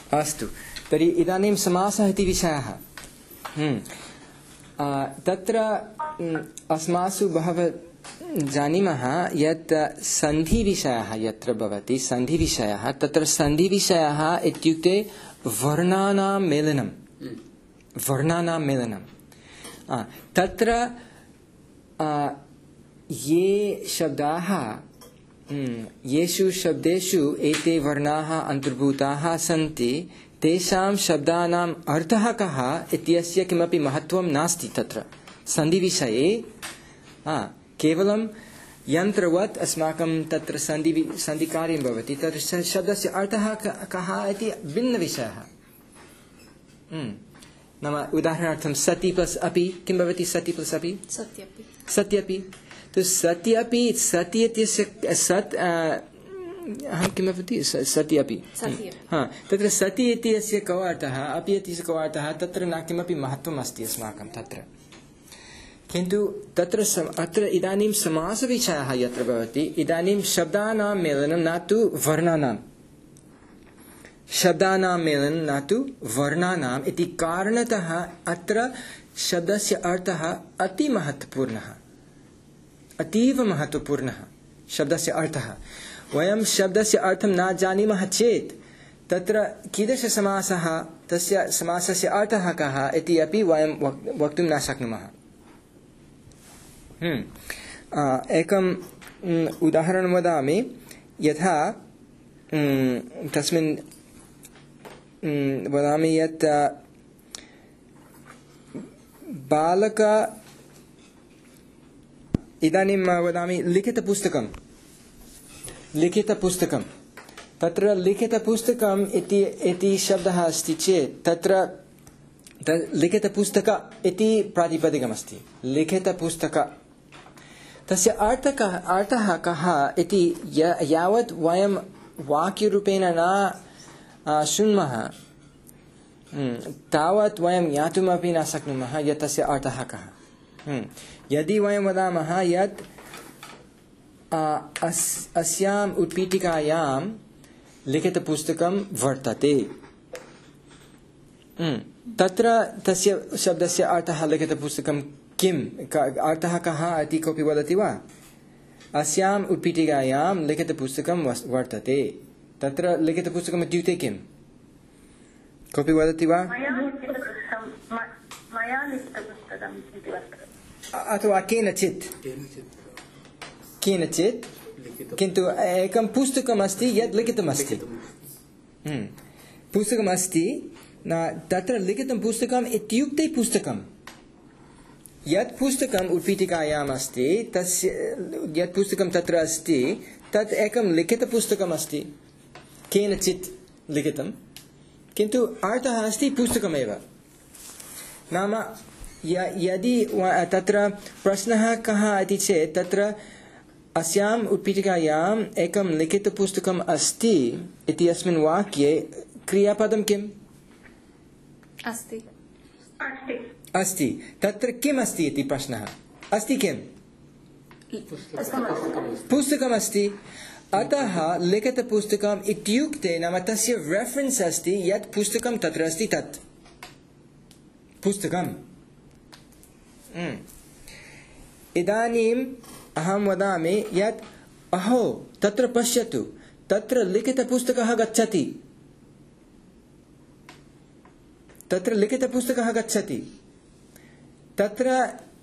अस्तु, तर्हि इदानीं समासः इति विषयः। तत्र अस्मासु बहवः जानीमः यत् सन्धिविषयः यत्र भवति, सन्धिविषयः, तत्र सन्धिविषयः इत्युक्ते वर्णानां मेलनं, वर्णानां मेलनं। तत्र ये शब्दाः, येषु शब्देषु एते वर्णाः अन्तर्भूताः सन्ति, तेषां शब्दानाम् अर्थः कः इत्यस्य किमपि महत्त्वं नास्ति तत्र सन्धिविषये। केवलं यन्त्रवत् अस्माकं तत्र सन्धिकार्यं भवति, तत्र शब्दस्य अर्थः कः इति भिन्नविषयः। नाम उदाहरणार्थं सति प्लस् अपि किं भवति? सति प्लस् अपि सत्यपि। तो सत्यपि, सति इत्यस्य सत् अहं किं भवति? सत्यपि। तत्र सति इत्यस्य को अर्थः, अपि इत्यस्य को अर्थः, तत्र न किमपि महत्त्वम् अस्ति अस्माकं तत्र। किन्तु तत्र अत्र इदानीं समासविषयः यत्र भवति, इदानीं शब्दानां मेलनं न तु वर्णानां, शब्दानां मेलनं न तु वर्णानाम् इति कारणतः अत्र शब्दस्य अर्थः अति महत्वपूर्णः, अतीव महत्वपूर्णः शब्दस्य अर्थः। वयं शब्दस्य अर्थं न जानीमः चेत् तत्र कीदृशसमासः, तस्य समासस्य अर्थः कः इति अपि वयं वक्तुं न शक्नुमः। एकम् उदाहरणं वदामि। यथा तस्मिन् वदामि यत् बालक, इदानीं वदामि लिखितपुस्तकं, लिखितपुस्तकं, तत्र लिखितपुस्तकम् इति शब्दः अस्ति चेत् तत्र लिखितपुस्तक इति प्रातिपदिकमस्ति, लिखितपुस्तक, तस्य अर्थः कः इति यावत् वयं वाक्यरूपेण न शृण्मः तावत् वयं ज्ञातुमपि न शक्नुमः यत् तस्य अर्थः कः। यदि वयं वदामः यत् अस्याम् उत्पीठिकायां लिखितपुस्तकं वर्तते, तत्र तस्य शब्दस्य अर्थः लिखितपुस्तकं किम्, अर्थः कः इति कोऽपि वदति वा? अस्याम् उत्पीठिकायां लिखितपुस्तकं वर्तते, तत्र लिखितपुस्तकम् इत्युक्ते किम्? कोऽपि वदति वा? अथवा केनचित्, किन्तु एकं पुस्तकमस्ति यत् लिखितमस्ति, पुस्तकमस्ति, तत्र लिखितं पुस्तकम् इत्युक्ते पुस्तकं, यत् पुस्तकम् उत्पीठिकायाम् अस्ति, तस्य यत् पुस्तकं तत्र अस्ति तत् एकं लिखितपुस्तकम् अस्ति, केनचित् लिखितं, किन्तु अर्थः अस्ति पुस्तकमेव। नाम यदि तत्र प्रश्नः कः इति चेत् तत्र अस्याम् उत्पीठिकायाम् एकं लिखितपुस्तकम् अस्ति इति अस्मिन् वाक्ये क्रियापदं किम् अस्ति? अस्ति। तत्र किम् अस्ति इति प्रश्नः अस्ति, किम्? पुस्तकमस्ति। अतः लिखितपुस्तकम् इत्युक्ते नाम तस्य रेफरेन्स् अस्ति यत् पुस्तकं तत्र अस्ति, तत् पुस्तकम्। इदानीम् अहं वदामि यत् अहो तत्र पश्यतु, तत्र लिखितपुस्तकः गच्छति, तत्र लिखितपुस्तकः गच्छति, तत्र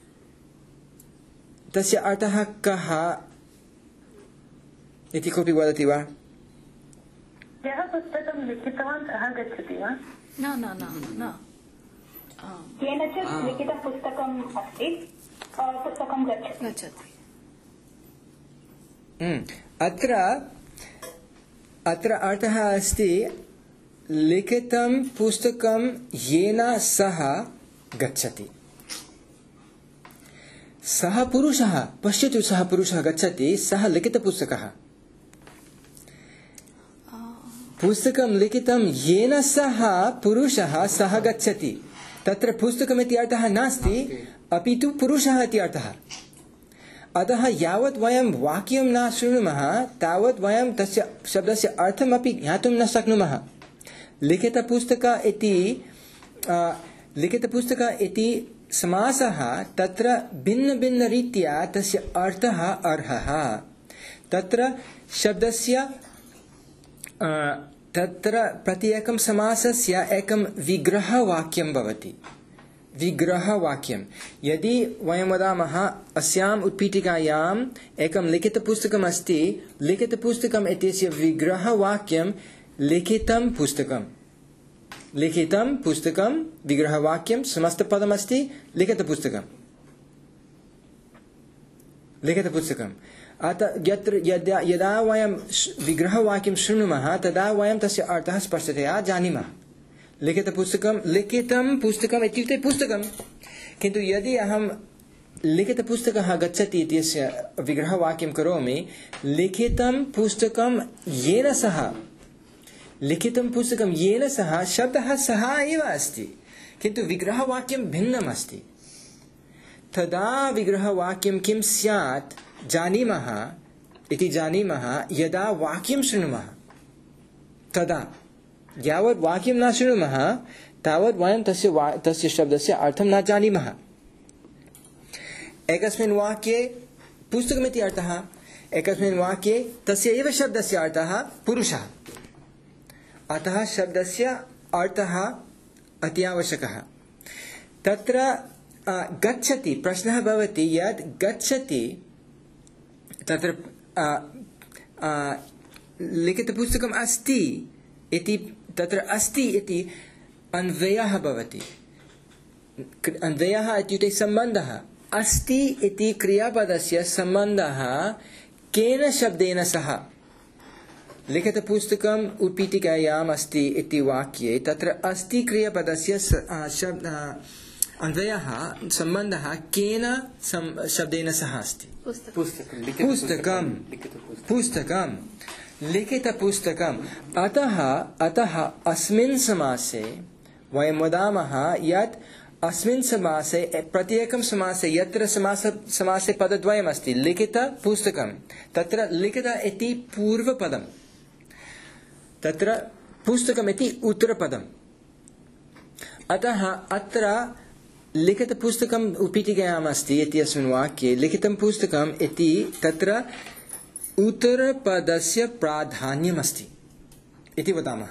तस्य अर्थः कः इति कोऽपि वदति वा? यः पुस्तकं लिखितवान् सः गच्छति वा? न केनचित् लिखितं पुस्तकम् अस्ति, पुस्तकं गच्छति। अत्र अर्थः अस्ति लिखितं पुस्तकं येन सः गच्छति। सः पुरुषः, पश्यतु, सः पुरुषः गच्छति, सः लिखितपुस्तकः, पुस्तकं लिखितं येन सः पुरुषः सः गच्छति, तत्र पुस्तकमिति अर्थः नास्ति, अपि तु पुरुषः इति अर्थः। अतः यावत् वयं वाक्यं न शृणुमः तावत् वयं तस्य शब्दस्य अर्थमपि ज्ञातुं न शक्नुमः। लिखितपुस्तक इति समासः तत्र भिन्नभिन्नरीत्या तस्य अर्थः अर्हः। तत्र शब्दस्य तत्र प्रत्येकं समासस्य एकं विग्रहवाक्यं भवति। विग्रहवाक्यं यदि वयं वदामः अस्याम् उत्पीठिकायाम् एकं लिखितपुस्तकम् अस्ति, लिखितपुस्तकम् इत्यस्य विग्रहवाक्यं लिखितं पुस्तकं। लिखितं पुस्तकं विग्रहवाक्यं समस्तपदमस्ति लिखितपुस्तकं। लिखितपुस्तकम् अतः यदा वयं विग्रहवाक्यं शृणुमः तदा वयं तस्य अर्थः स्पष्टतया जानीमः। लिखितं पुस्तकम् इत्युक्ते पुस्तकं। किन्तु यदि अहं लिखितपुस्तकः गच्छति इत्यस्य विग्रहवाक्यं करोमि, लिखितं पुस्तकं येन सह शब्दः सः एव अस्ति, किन्तु विग्रहवाक्यं भिन्नम् अस्ति। तदा विग्रहवाक्यं किं स्यात् जानीमः यदा वाक्यं शृणुमः। तदा यावत् वाक्यं न शृणुमः तावत् वयं तस्य शब्दस्य अर्थं न जानीमः। एकस्मिन् वाक्ये पुस्तकमिति अर्थः, एकस्मिन् वाक्ये तस्य एव शब्दस्य अर्थः पुरुषः। अतः शब्दस्य अर्थः अति आवश्यकः। तत्र गच्छति प्रश्नः भवति यत् गच्छति तत्र लिखितपुस्तकम् अस्ति इति तत्र अस्ति इति अन्वयः भवति। अन्वयः इत्युक्ते सम्बन्धः। अस्ति इति क्रियापदस्य सम्बन्धः केन शब्देन सह? लिखितपुस्तकम् उत्पीठिकायाम् अस्ति इति वाक्ये तत्र अस्ति क्रियापदस्य अन्वयः सम्बन्धः केन शब्देन सह अस्ति? पुस्तकं लिखितपुस्तकम्। अतः अस्मिन् समासे वयं वदामः यत् अस्मिन् समासे प्रत्येकं समासे यत्र समासे पदद्वयम् अस्ति लिखितपुस्तकं, तत्र लिखित इति पूर्वपदं, तत्र पुस्तकमिति उत्तरपदम्। अतः अत्र लिखितपुस्तकम् उत्पीठिकायाम् अस्ति इत्यस्मिन् वाक्ये लिखितं पुस्तकम् इति तत्र उत्तरपदस्य प्राधान्यमस्ति इति वदामः।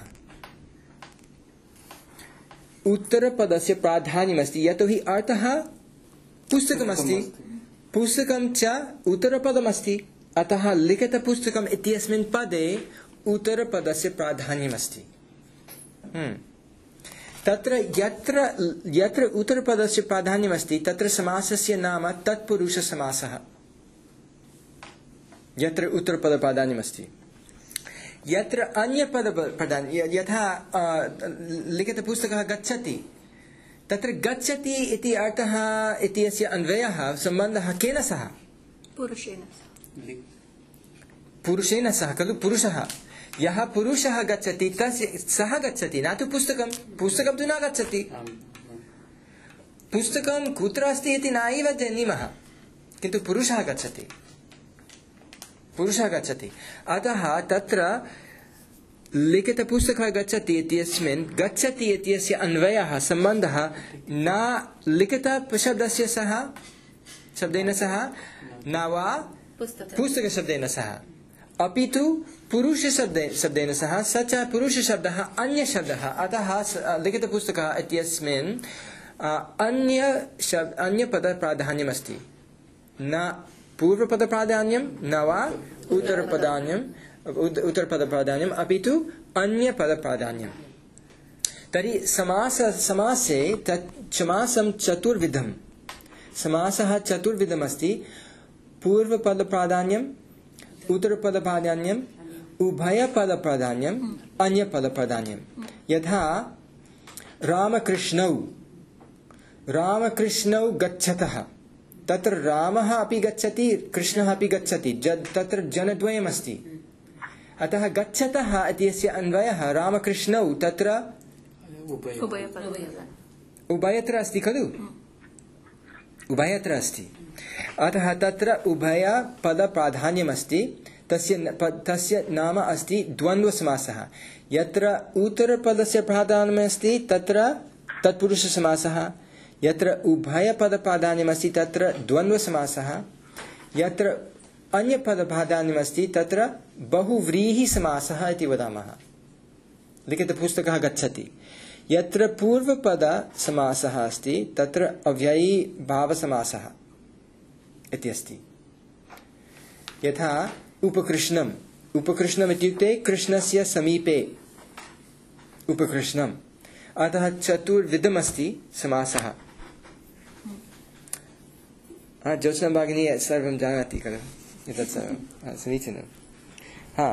उत्तरपदस्य प्राधान्यमस्ति यतोहि अर्थः पुस्तकमस्ति, पुस्तकं च उत्तरपदमस्ति। अतः लिखितपुस्तकम् इत्यस्मिन् पदे उत्तरपदस्य प्राधान्यमस्ति। तत्र यत्र उत्तरपदस्य प्राधान्यमस्ति तत्र समासस्य नाम तत्पुरुषसमासः। यत्र उत्तरपदप्राधान्यमस्ति, यत्र अन्यपदप्राधान्यं, यथा लिखितपुस्तकः गच्छति, तत्र गच्छति इति अर्थः इत्यस्य अन्वयः सम्बन्धः केन सह? पुरुषेण सह खलु। पुरुषः, यः पुरुषः गच्छति सः गच्छति, न तु पुस्तकं। पुस्तकं तु न गच्छति। पुस्तकं कुत्र अस्ति इति नैव जानीमः, किन्तु पुरुषः गच्छति। अतः तत्र लिखितपुस्तकः गच्छति इत्यस्मिन् गच्छति इत्यस्य अन्वयः सम्बन्धः न लिखितशब्दस्य सह शब्देन सह न वा पुस्तकशब्देन सह, अपि तु पुरुषशब्देन सह। स च पुरुषशब्दः अन्यशब्दः। अतः लिखितपुस्तकः इत्यस्मिन् अन्यपदप्राधान्यमस्ति, न पूर्वपदप्राधान्यं न वा उत्तरपदप्राधान्यम्, अपि तु अन्यपदप्राधान्यं। तर्हि समासे समासं चतुर्विधं। समासः चतुर्विधमस्ति: पूर्वपदप्राधान्यम्, उत्तरपदप्राधान्यम्, उभयपदप्राधान्यम्, अन्यपदप्राधान्यम्। यथा रामकृष्णौ गच्छतः, तत्र रामः अपि गच्छति कृष्णः अपि गच्छति, तत्र जनद्वयमस्ति। अतः गच्छतः इत्यस्य अन्वयः रामकृष्णौ तत्र उभयत्र अस्ति खलु, उभयत्र अस्ति। अतः तत्र उभयपदप्राधान्यमस्ति। तस्य नाम अस्ति द्वन्द्वसमासः। यत्र उत्तरपदस्य प्राधान्यमस्ति तत्र तत्पुरुषसमासः, यत्र उभयपदप्राधान्यमस्ति तत्र द्वन्द्वसमासः, यत्र अन्यपदप्राधान्यमस्ति तत्र बहुव्रीहिसमासः इति वदामः। लिखितपुस्तकः गच्छति। यत्र पूर्वपदसमासः अस्ति तत्र अव्ययीभावसमासः इति अस्ति। यथा उपकृष्णम्, उपकृष्णम् इत्युक्ते कृष्णस्य समीपे उपकृष्णम्, अतः चतुर्विधमस्ति समासः। ज्योत्स्ना भगिनी सर्वं जानाति खलु, एतत् सर्वं समीचीनं।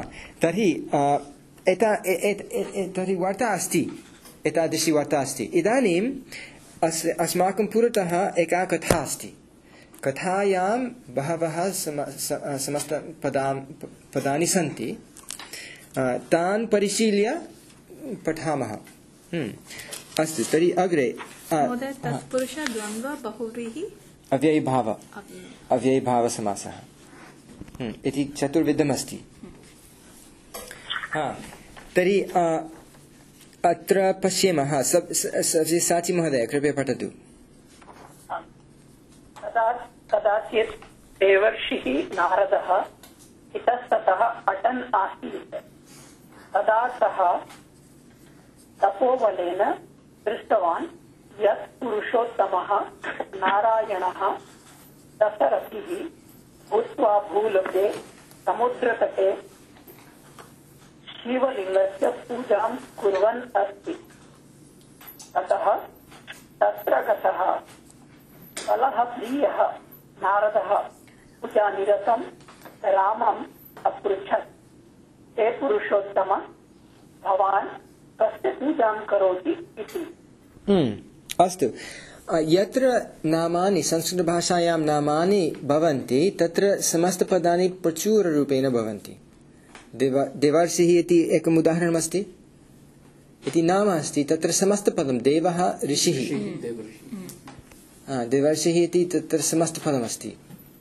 तर्हि वार्ता अस्ति, एतादृशी वार्ता अस्ति। इदानीम् अस्माकं पुरतः एका कथा अस्ति। कथायां बहवः समस्तपदानि सन्ति, तान् परिशील्य पठामः। अस्तु, तर्हि अग्रे अव्ययीभावसमासः इति चतुर्विधमस्ति। तर्हि अत्र पश्येमः। साची महोदय कृपया पठतु। कदाचित् देवर्षिः नारदः इतस्ततः अटन् आसीत्। तदा सः तपोबलेन दृष्टवान् यत् पुरुषोत्तमः नारायणः दशरथिः भूत्वा भूलोके समुद्रतटे शिवलिङ्गस्य पूजां कुर्वन् अस्ति। ततः तत्र गतः कलहप्रियः नारदः पूजानिरतं रामम् अपृच्छत्, हे पुरुषोत्तम, भवान् कस्य पूजां करोति इति। अस्तु, यत्र नामानि संस्कृतभाषायां नामानि भवन्ति तत्र समस्तपदानि प्रचुररूपेण भवन्ति। देवर्षिः इति एकम् उदाहरणमस्ति, इति नाम अस्ति। तत्र समस्तपदं देवः ऋषिः, देवर्षिः इति तत्र समस्तपदमस्ति।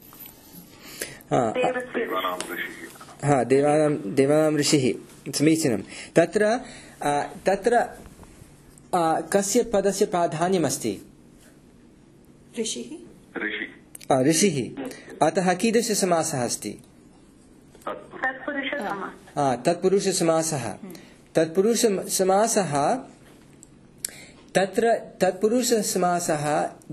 देवानां ऋषिः, समीचीनं। तत्र कस्य पदस्य प्राधान्यमस्ति? ऋषिः। अतः कीदृशसमासः अस्ति? तत्पुरुषसमासः। तत्पुरुषसमासः तत्र तत्पुरुषसमासः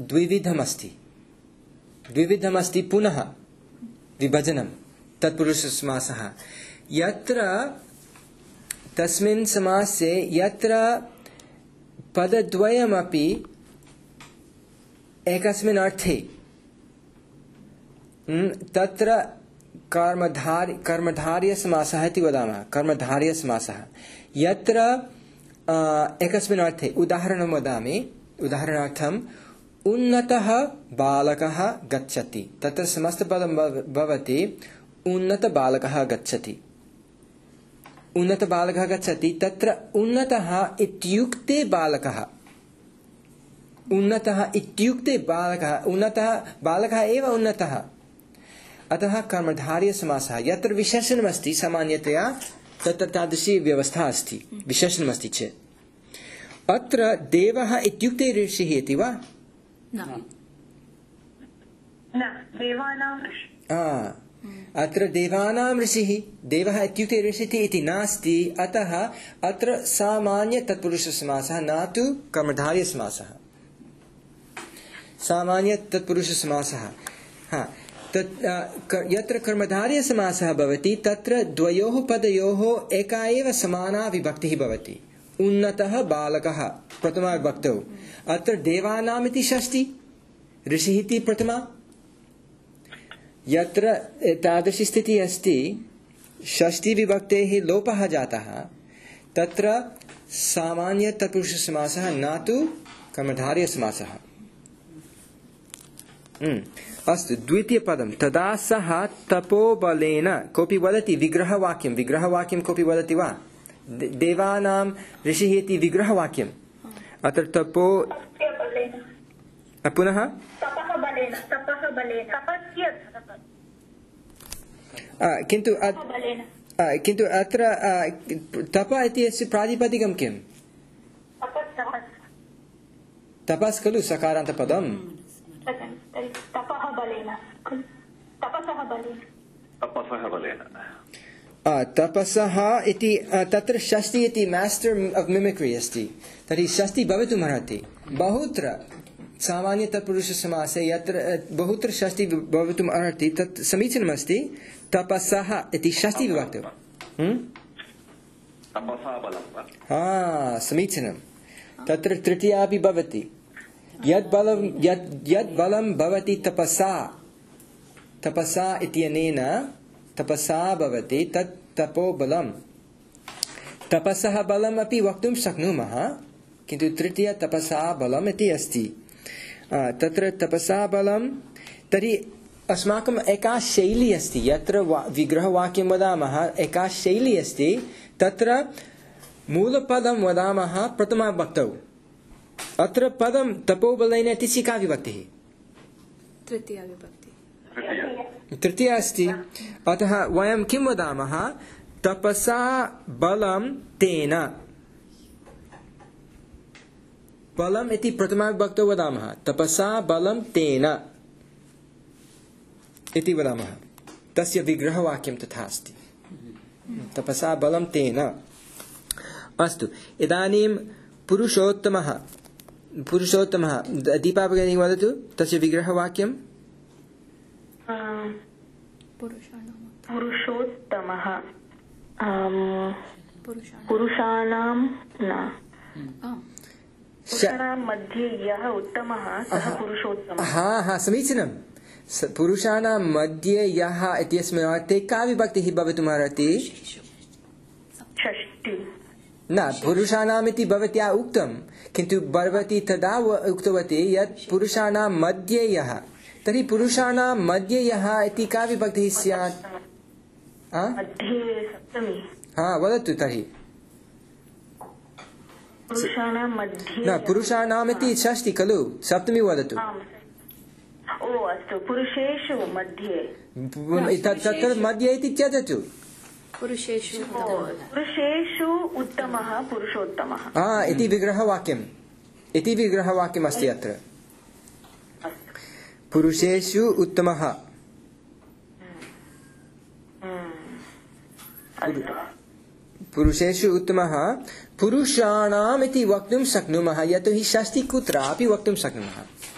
द्विविधमस्ति, पुनः विभजनं तत्पुरुषसमासः। यत्र तस्मिन् समासे यत्र पदद्वयमपि एकस्मिन् अर्थे, तत्र कर्मधार्यसमासः इति वदामः। कर्मधार्यसमासः यत्र एकस्मिन् अर्थे, उदाहरणं वदामि। उदाहरणार्थम् उन्नतः बालकः गच्छति, तत्र समस्तपदं भवति उन्नतबालकः गच्छति। उन्नतबालकः गच्छति, तत्र उन्नतः इत्युक्ते बालकः, उन्नतः इत्युक्ते बालकः, उन्नतः बालकः एव उन्नतः। अतः कर्मधार्यसमासः। यत्र विशेषणमस्ति सामान्यतया तत्र तादृशी व्यवस्था अस्ति, विशेषणमस्ति चेत्। अत्र देवः इत्युक्ते ऋषिः इति वा? अत्र देवानां ऋषिः, देवः इत्युक्ते ऋषिः इति नास्ति। अतः अत्र सामान्य तत्पुरुषसमासः, न तु कर्मधार्यसमासः। सामान्य तत्पुरुषसमासः। यत्र कर्मधार्यसमासः भवति तत्र द्वयोः पदयोः एका एव समाना विभक्तिः भवति। उन्नतः बालकः प्रथमा विभक्तौ, अत्र देवानाम् इति षष्ठी, ऋषिः इति प्रथमा। यत्र तादृशी स्थितिः अस्ति, षष्ठी विभक्तेः लोपः जातः, तत्र सामान्य तत्पुरुषसमासः, न तु कर्मधार्यसमासः। अस्तु, द्वितीयपदं। तदा सः तपोबलेन, कोऽपि वदति विग्रहवाक्यं, विग्रहवाक्यं कोऽपि वदति वा? देवानां ऋषिः इति विग्रहवाक्यम्। अत्र तपो पुनः किन्तु अत्र तप इत्यस्य प्रातिपदिकं किम्? तपस् खलु सकारान्तपदम्। तपसः इति तत्र षष्ठी इति मास्टर् आफ् मिमिक्री अस्ति। तर्हि षष्ठी भवितुमर्हति बहुत्र सामान्य तत्पुरुषसमासे यत्र बहुत्र षष्ठी भवितुम् अर्हति तत् समीचीनमस्ति। तपसः इति षष्ठी विभक्तौ। समीचीनं। तत्र तृतीया अपि भवति। यद् बलं भवति तपसा इत्यनेन तपसा भवति तत् तपोबलं। तपसः बलम् अपि वक्तुं शक्नुमः, किन्तु तृतीया तपसा बलम् इति अस्ति। तत्र तपसा बलं तर्हि अस्माकम् एका शैली अस्ति। यत्र विग्रहवाक्यं वदामः एका शैली अस्ति। तत्र मूलपदं वदामः प्रथमाविभक्तौ। अत्र पदं तपोबलेन इति का विभक्तिः? तृतीया विभक्ति। तृतीया अस्ति। अतः वयं किं वदामः? तपसा बलं तेन। बलम् इति प्रथमाविभक्तौ वदामः। तपसा बलं तेन इति वदामः। तस्य विग्रहवाक्यं तथा अस्ति। तपसा बलं तेन। अस्तु, इदानीं पुरुषोत्तमः दीपा भगिनी वदतु तस्य विग्रहवाक्यं। पुरुषोत्तमः पुरुषाणां मध्ये यः उत्तमः सः पुरुषोत्तमः। समीचीनं। पुरुषाणां मध्ये यः इत्यस्मिन् अर्थे का विभक्तिः भवितुमर्हति? षष्ठी। न, पुरुषाणाम् इति भवत्या उक्तं, किन्तु भवती तदा उक्तवती यत् पुरुषाणां मध्ये यः। तर्हि पुरुषाणां मध्ये यः इति का विभक्तिः स्यात्? वदतु तर्हि। पुरुषाणाम् इति षष्ठी खलु, सप्तमी वदतु। अस्तु, पुरुषेषु मध्ये। तत्र मध्ये इति त्यजतु। पुरुषेषु उत्तमः पुरुषोत्तमः इति विग्रहवाक्यम् अस्ति अत्र। पुरुषेषु उत्तमः। पुरुषेषु उत्तमः पुरुषाणाम् इति वक्तुं शक्नुमः, यतोहि षष्ठी कुत्रापि वक्तुं शक्नुमः।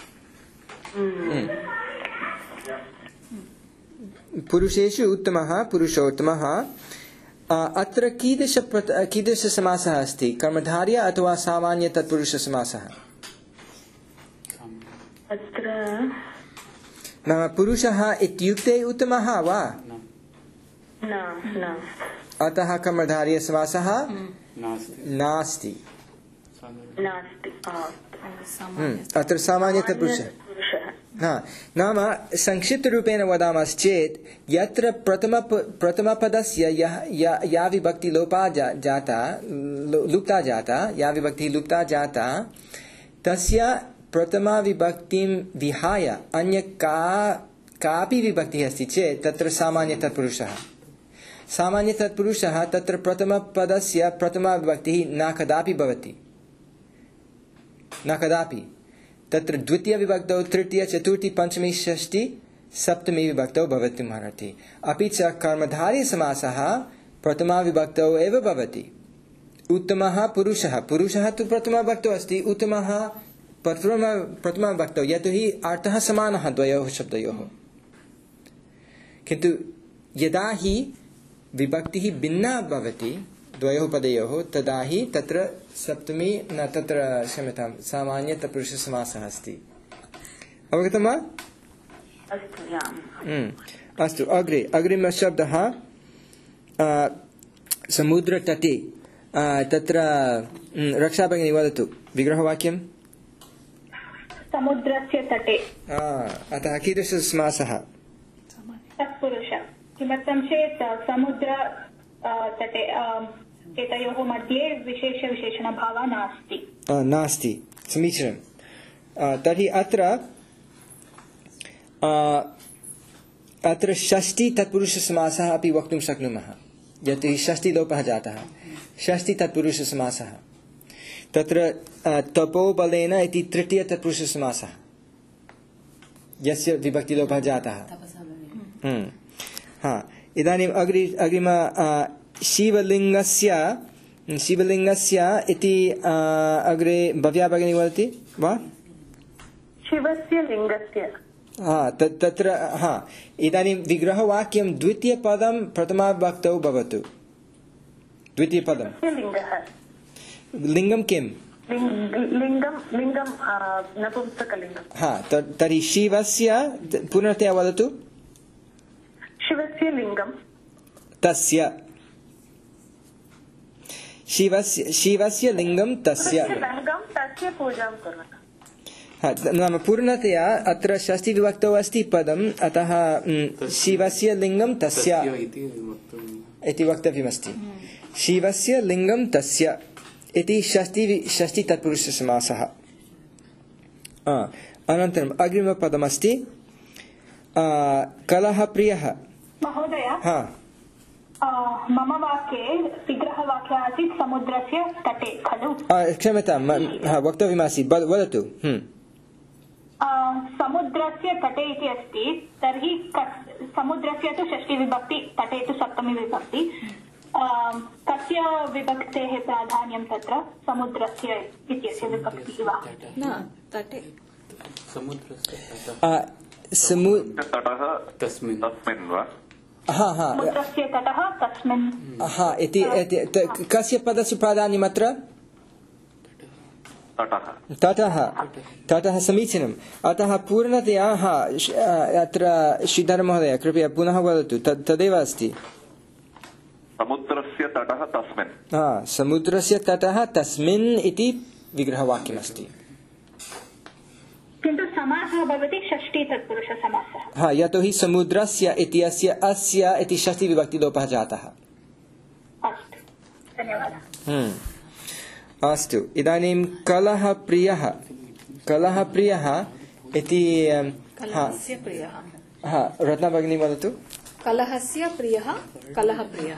पुरुषेषु उत्तमः पुरुषोत्तमः। अत्र कीदृशसमासः अस्ति? कर्मधारय अथवा सामान्य तत्पुरुषसमासः? पुरुषः इत्युक्ते उत्तमः वा? अतः कर्मधारयसमासः नास्ति। अत्र सामान्य तत्पुरुषः। नाम संक्षिप्तरूपेण वदामश्चेत् यत्र प्रथमपदस्य या विभक्ति लुप्ता जाता, या विभक्तिः लुप्ता जाता, तस्य प्रथमा विभक्तिं विहाय अन्य कापि विभक्तिः अस्ति चेत् तत्र सामान्य तत्पुरुषः। सामान्य तत्पुरुषः तत्र प्रथमपदस्य प्रथमा विभक्तिः न कदापि भवति, न कदापि। तत्र द्वितीय विभक्तौ तृतीय चतुर्थी पंचमी षष्ठी सप्तमी विभक्तौ भवितुमर्हति। अपि च कर्मधारयसमासः प्रथमा विभक्तौ एव भवति। उत्तमः पुरुषः, पुरुषः तु प्रथमा विभक्तौ अस्ति, उत्तमः प्रथमा विभक्तौ, यतोहि अर्थः समानः द्वयोः शब्दयोः। किन्तु यदा हि विभक्तिः भिन्ना भवति द्वयोः पदयोः, तदा हि तत्र सप्तमी न तत्र क्षम्यतां सामान्य तत्पुरुषसमासः अस्ति। अवगतं वा? अस्तु, अग्रिमशब्दः समुद्रतटे। तत्र रक्षा भगिनी वदतु विग्रहवाक्यं। समुद्रस्य तटे। अतः कीदृशसमासः? तत्पुरुषः। किमर्थं चेत् समुद्र तटे एतयोः मध्ये विशेषविशेषणभावः नास्ति। समीचीनं। तर्हि अत्र अत्र षष्ठी तत्पुरुषसमासः अपि वक्तुं शक्नुमः, यतो हि षष्ठीलोपः जातः। षष्ठी तत्पुरुषसमासः तत्र तपोबलेन इति तृतीय तत्पुरुषसमासः, यस्य विभक्तिलोपः जातः। इदानीम् अग्रिम शिवलिङ्गस्य इति अग्रे भव्या भगिनी वदति वा? शिवस्य लिङ्गस्य। तत्र इदानीं विग्रहवाक्यं द्वितीयपदं प्रथमाविभक्तौ भवतु। द्वितीयपदं लिङ्गं किम्? लिङ्गं नपुंसकलिङ्गं। तर्हि शिवस्य पुनः वदतु। शिवस्य लिङ्गं तस्य। शिवस्य लिङ्गं तस्य पूजां कुर्मः। नाम पूर्णतया अत्र षष्ठीविभक्तौ अस्ति पदम्, अतः शिवस्य लिङ्गं तस्य इति वक्तव्यमस्ति। शिवस्य लिङ्गं तस्य इति षष्ठी तत्पुरुषसमासः। अनन्तरम् अग्रिमपदमस्ति कलहप्रियः। महोदय, मम वाक्ये विग्रहवाक्यः आसीत् समुद्रस्य तटे खलु? क्षम्यतां, वक्तव्यमासीत्, वदतु। समुद्रस्य तटे इति अस्ति, तर्हि समुद्रस्य तु षष्ठी विभक्ति, तटे तु सप्तमी विभक्ति। कस्य विभक्तेः प्राधान्यं तत्र? समुद्रस्य इत्यस्य विभक्तिः वा? न, तटे। तटः तस्मिन् वा? समुद्रस्य तटः तस्मिन्। इति कस्य पदस्य प्राधान्यम् अत्र? तटः समीचीनम्। अतः पूर्णतया अत्र श्रीधर महोदय कृपया पुनः वदतु। तदेव अस्ति, समुद्रस्य तटः तस्मिन्। समुद्रस्य तटः तस्मिन् इति विग्रहवाक्यमस्ति, किन्तु समासः भवति षष्ठी तत्पुरुषसमासः। यतोहि समुद्रस्य इत्यस्य अस्य इति षष्ठी विभक्तिलोपः जातः। अस्तु, धन्यवादः। अस्तु, इदानीं कलहप्रियः इति रत्ना भगिनी वदतु। कलहस्य प्रियः कलहप्रियः।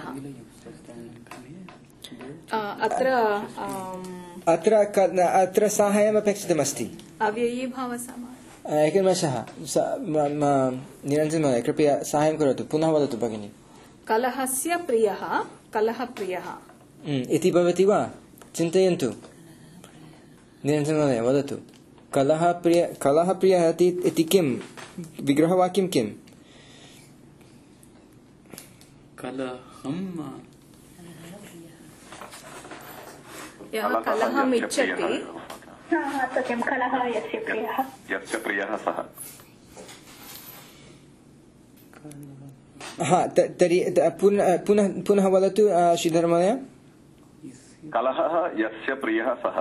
अत्र साहाय्यम् अपेक्षितमस्ति। अव्ययीभावसमासः। एकनिमेषः, निरञ्जन महोदय कृपया साहाय्यं करोतु, पुनः वदतु भगिनी। कलहस्य प्रियः कलहप्रियः इति भवति वा? चिन्तयन्तु। निरञ्जन महोदय वदतु। कलहप्रियः इति किं? विग्रहवाक्यं किम्? यः कलहम् इच्छति, कलहः यस्य प्रियः सः। तर्हि पुनः वदतु श्रीधर महोदय। कलहः यस्य प्रियः सः।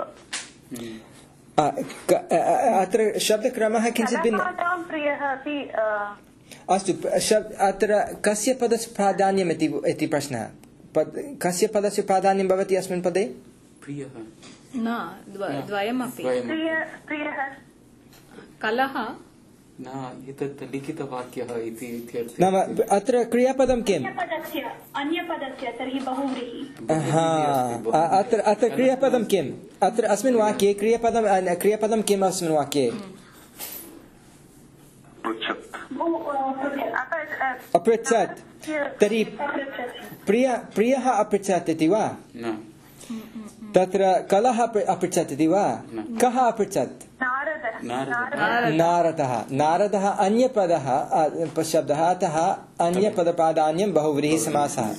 अत्र शब्दक्रमः किञ्चित् प्रियः अपि। अस्तु, अत्र कस्य पदस्य प्राधान्यम् इति प्रश्नः। कस्य पदस्य प्राधान्यं भवति अस्मिन् पदे? न, द्वयमपि। कलह न, एतत् लिखितवाक्यः इति। नाम अत्र क्रियापदं किम्? अन्यपदस्य, तर्हि बहुव्रीहि। अत्र क्रियापदं किम्? अत्र अस्मिन् वाक्ये क्रियापदं किम् अस्मिन् वाक्ये? अपृच्छत्। तर्हि प्रियः अपृच्छत् इति वा? तत्र कलह अपृच्छत् इति वा? कः अपृच्छत्? नारदः अन्यपदः शब्दः, अतः अन्यपदप्राधान्यं बहुव्रीहिसमासः।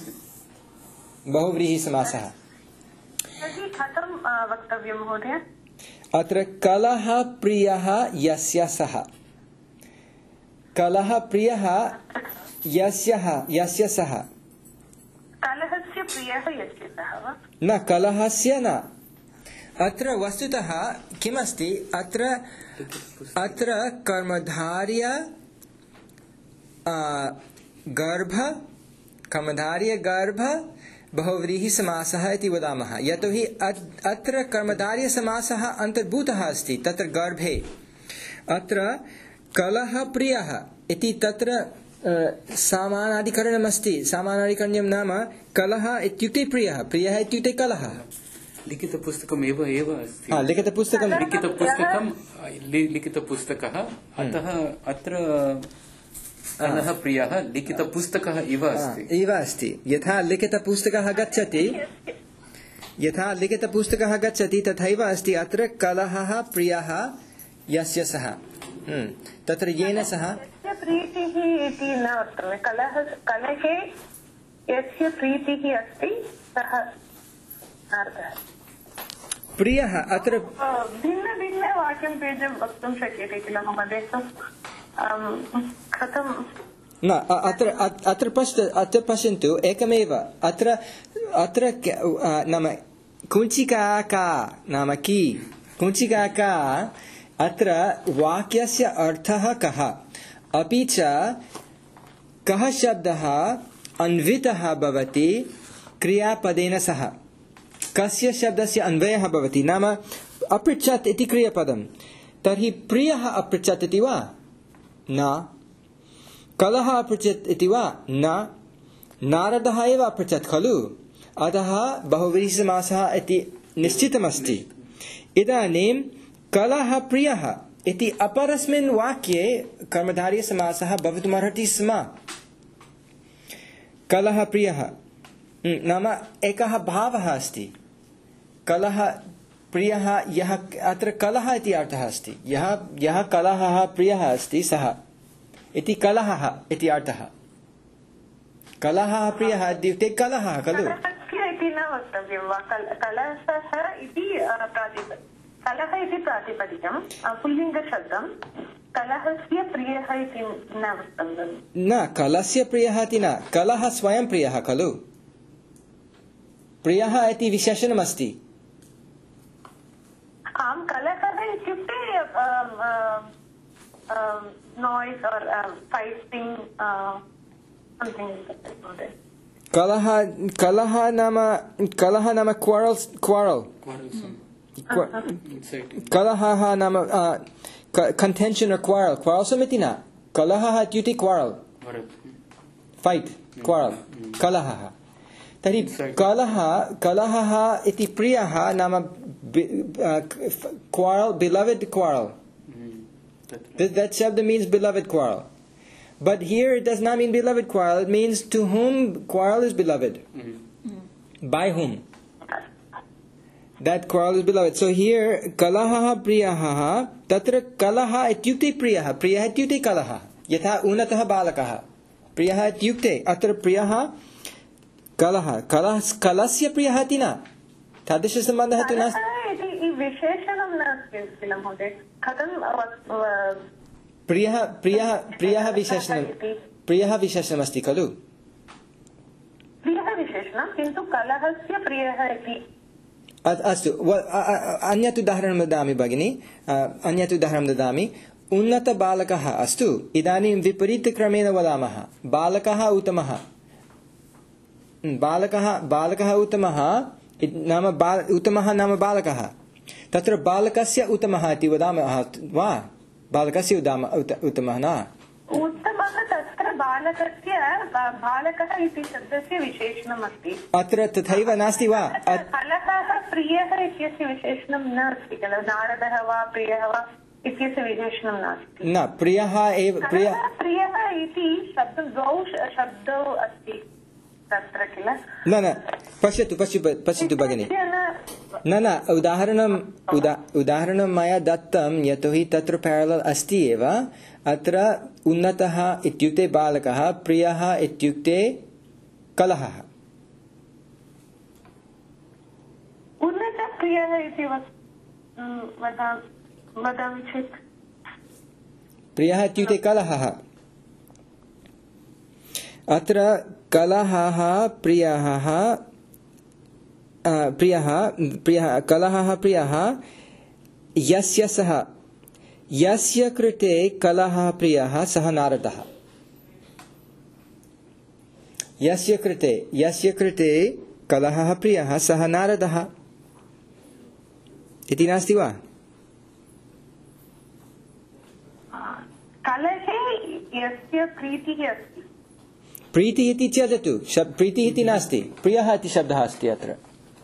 कथं वक्तव्यं महोदय? अत्र कलह प्रियः यस्य सः। कलह प्रियः यस्य सः। कलहस्य प्रियः यस्य सः वा? न, कलहस्य न। अत्र वस्तुतः किमस्ति? अत्र कर्मधार्य गर्भ बहुव्रीहिसमासः इति वदामः, यतोहि अत्र कर्मधार्यसमासः अन्तर्भूतः अस्ति तत्र गर्भे। अत्र कलहप्रियः इति तत्र सामानाधिकरणमस्ति सामानाधिकरण्यं नाम कलह इत्युक्ते प्रियः प्रियः इत्युक्ते कलहः लिखितपुस्तकम् एव अस्ति लिखितपुस्तकः अतः अत्र कलहः प्रियः लिखितपुस्तकः इव अस्ति यथा लिखितपुस्तकः गच्छति तथैव अस्ति अत्र कलहः प्रियः यस्य सः तत्र येन सह प्रीतिः इति न वक्तव्यं कलहे यस्य प्रीतिः अस्ति सः अर्थः प्रियः अत्र भिन्नवाक्यं वक्तुं शक्यते किल महोदय कथं न अत्र पश्यन्तु एकमेव अत्र नाम कुञ्चिका का नाम की कुञ्चिका का अत्र वाक्यस्य अर्थः कः अपि च कः शब्दः अन्वितः भवति क्रियापदेन सह कस्य शब्दस्य अन्वयः भवति नाम अपृच्छत् इति क्रियापदं तर्हि प्रियः अपृच्छत् इति वा न कलहः अपृच्छत् इति वा न नारदः एव अपृच्छत् खलु अतः बहुव्रीहिसमासः इति निश्चितमस्ति इदानीं कलहः प्रियः इति अपरस्मिन् वाक्ये कर्मधारयसमासः भवितुमर्हति स्म कलहः प्रियः नाम एकः भावः अस्ति कलहः प्रियः यः अत्र कलहः इति अर्थः अस्ति यः कलहः प्रियः अस्ति सः इति कलहः इति अर्थः कलहः प्रियः इत्युक्ते कलहः खलु इति न वक्तव्यं वा कलहः इति प्रातिपदिकं पुल्लिङ्गशब्दं कलहस्य प्रियः इति न वक्तव्यं न कलहस्य प्रियः इति न कलहः स्वयं प्रियः खलु प्रियः इति विशेषणमस्ति आं कलहः इत्युक्ते noise or fighting something like that. कलह नाम quarrel कलहः नाम contention or quarrelsome इति न कलहः इत्युक्ते quarrel fight quarrel कलहः तर्हि कलहः इति प्रियः नाम quarrel beloved quarrel that shabd means beloved quarrel but here it does not mean beloved quarrel it means to whom quarrel is beloved by whom that quarrel is beloved so here kalahah priyah tatra kalah ityukte priyah ityukte kalah yatha unatah balakah priyah ityukte atra priyah kalasya priyah iti na tadrisha sambandhah tu nasti विशेषणं नास्ति किल महोदय कथं प्रियः विशेषणमस्ति खलु प्रियः विशेषणं किन्तु कलहस्य प्रियः इति अस्तु अन्यत् उदाहरणं ददामि भगिनी अन्यत् उदाहरणं ददामि उन्नतबालकः अस्तु इदानीं विपरीतक्रमेण वदामः बालकः उत्तमः बालकः उत्तमः नाम उत्तमः नाम बालकः तत्र बालकस्य उत्तमः इति वदामः वा बालकस्य उत्तमः न उत्तमः तत्र बालकः इति शब्दस्य विशेषणम् अस्ति अत्र तथैव नास्ति वा कलहः प्रियः इत्यस्य विशेषणं नास्ति खलु नारदः वा प्रियः वा इत्यस्य विशेषणं नास्ति न प्रियः एव प्रियः इति द्वौ शब्दौ अस्ति तत्र किल न पश्यतु भगिनि न उदाहरणं मया दत्तं यतोहि तत्र पैरलल् अस्ति एव अत्र उन्नतः इत्युक्ते बालकः प्रियः इत्युक्ते कलहः उन्नतप्रियः इति वदामि चेत् प्रियः इत्युक्ते कलहः अत्र कलहः प्रियः कलहः प्रियः यस्य सः यस्य कृते कलहः प्रियः सः नारदः यस्य कृते कलहः प्रियः सः नारदः इति नास्ति वा कलहे यस्य प्रीतिः अस्ति। प्रीतिः इति त्यजतु, प्रीतिः इति नास्ति, प्रियः इति शब्दः अस्ति अत्र।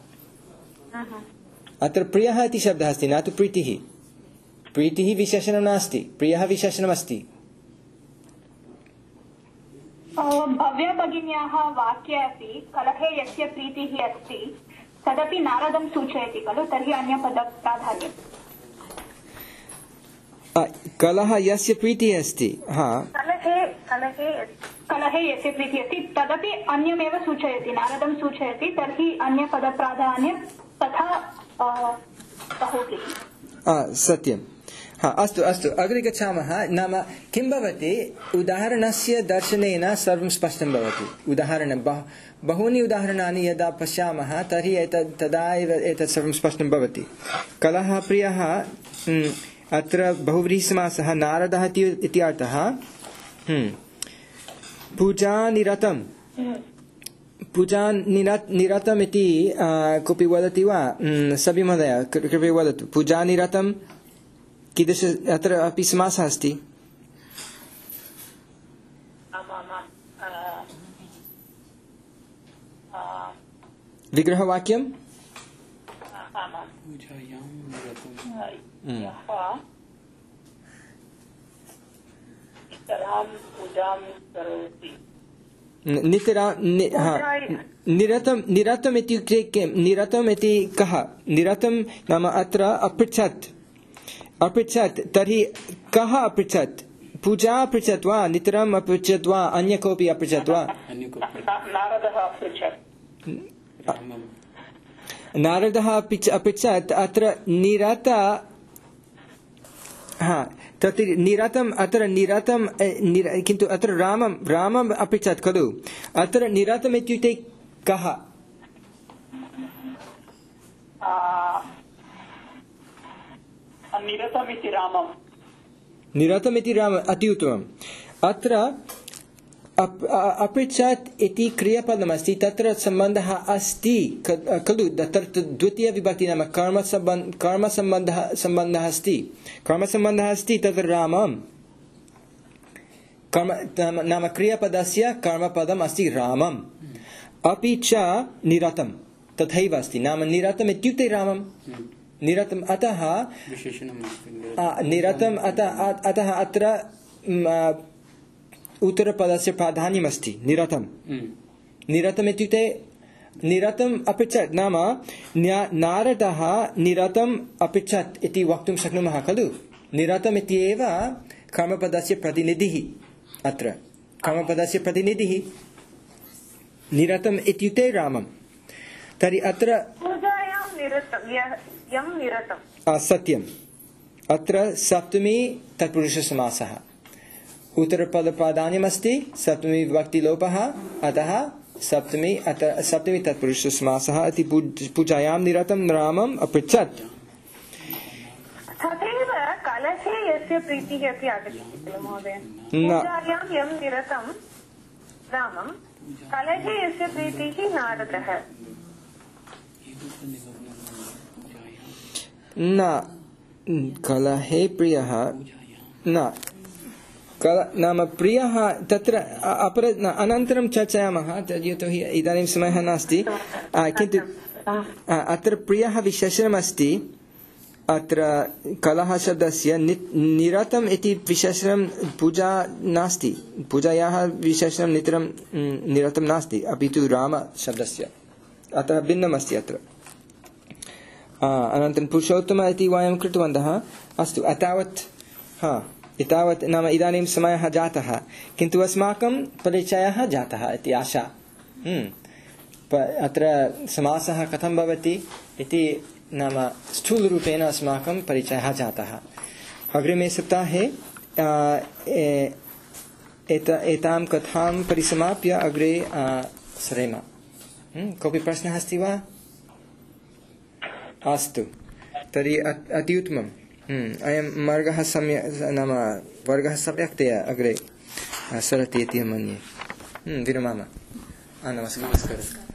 अत्र प्रियः इति शब्दः अस्ति, न तु प्रीतिः। प्रीतिः विशेषणं नास्ति, प्रियः विशेषणमस्ति। भव्या भगिन्याः वाक्ये अपि कलहे यस्य प्रीतिः अस्ति तदपि नारदं सूचयति खलु, तर्हि अन्यपदप्राधान्यम्। कलह यस्य प्रीतिः अस्ति, कलहे यस्य प्रीतिः अस्ति तदपि अन्यमेव सूचयति, नारदं सूचयति, तर्हि अन्यपदप्राधान्यं तथा भवति। सत्यम्। अस्तु अस्तु, अग्रे गच्छामः। नाम किं भवति, उदाहरणस्य दर्शनेन सर्वं स्पष्टं भवति। उदाहरणं बहूनि उदाहरणानि यदा पश्यामः तर्हि तदा एव एतत् सर्वं स्पष्टं भवति। कलह प्रियः, अत्र बहुव्रीहिसमासः, नारदः इति अर्थः। पूजानिरतं, पूजानिरतम् इति कोऽपि वदति वा? सबि महोदय कृपया वदतु। पूजानिरतं कीदृश अत्र अपि समासः अस्ति? विग्रहवाक्यं निरतम् इत्युक्ते किं? निरतम् इति कः? निरतं नाम अत्र अपृच्छत्, तर्हि कः अपृच्छत्? पूजा अपृच्छत् वा, नितरम् अपृच्छत् वा, अन्य कोऽपि अपृच्छत् वा? नारदः अपृच्छत्। अत्र निरत, तत् निरतम्, अत्र निरतं, किन्तु अत्र रामम् अपृच्छत् खलु। अत्र निरतम् इत्युक्ते कः? निरतमिति रामम्, अति उत्तमम्। अत्र अपृच्छत् इति क्रियापदमस्ति, तत्र सम्बन्धः अस्ति खलु। तत्र द्वितीयविभक्ति नाम कर्मसम्बन्धः अस्ति, तत्र रामम् नाम क्रियापदस्य कर्मपदम् अस्ति रामम्, अपि च निरतं तथैव अस्ति। नाम निरतम् इत्युक्ते रामम्, निरतम्, अतः निरतम्, अतः अत्र उत्तरपदस्य प्राधान्यमस्ति। निरतम् इत्युक्ते निरतम् अपृच्छत्, नाम नारदः निरतम् अपृच्छत् इति वक्तुं शक्नुमः खलु। निरतम् इत्येव कर्मपदस्य प्रतिनिधिः, अत्र कर्मपदस्य प्रतिनिधिः निरतम् इत्युक्ते रामम्। तर्हि अत्र सत्यम्, अत्र सप्तमी तत्पुरुषसमासः, उत्तरपदप्राधान्यमस्ति, सप्तमी विभक्तिलोपः, अतः सप्तमी तत्पुरुषसमासः इति। पूजायां निरतं रामम् अपृच्छत्। तथैव कलहे यस्य प्रीतिः अपि आगच्छति खलु महोदय। पूजायां यं निरतं रामं, कलहे यस्य प्रीतिः नारदः। न कलहे प्रियः न नाम प्रियः तत्र अनन्तरं चर्चयामः, यतोहि इदानीं समयः नास्ति। किन्तु अत्र प्रियः विशेषणमस्ति। अत्र कलह शब्दस्य निरतम् इति विशेषणं पूजा नास्ति, पूजायाः विशेषणं निरतं नास्ति, अपि तु रामशब्दस्य, अतः भिन्नमस्ति अत्र। अनन्तरं पुरुषोत्तम इति वयं कृतवन्तः। अस्तु, एतावत् नाम इदानीं समयः जातः, किन्तु अस्माकं परिचयः जातः इति आशा। अत्र समासः कथं भवति इति नाम स्थूलरूपेण अस्माकं परिचयः जातः। अग्रिमे सप्ताहे एतां कथां परिसमाप्य अग्रे सरेम। कोऽपि प्रश्नः अस्ति वा? अस्तु, तर्हि अति उत्तमम्। अयं मार्गः नाम वर्गः सम्यक्तया अग्रे सरति इति मन्ये। विरमामः। नमस्कारः।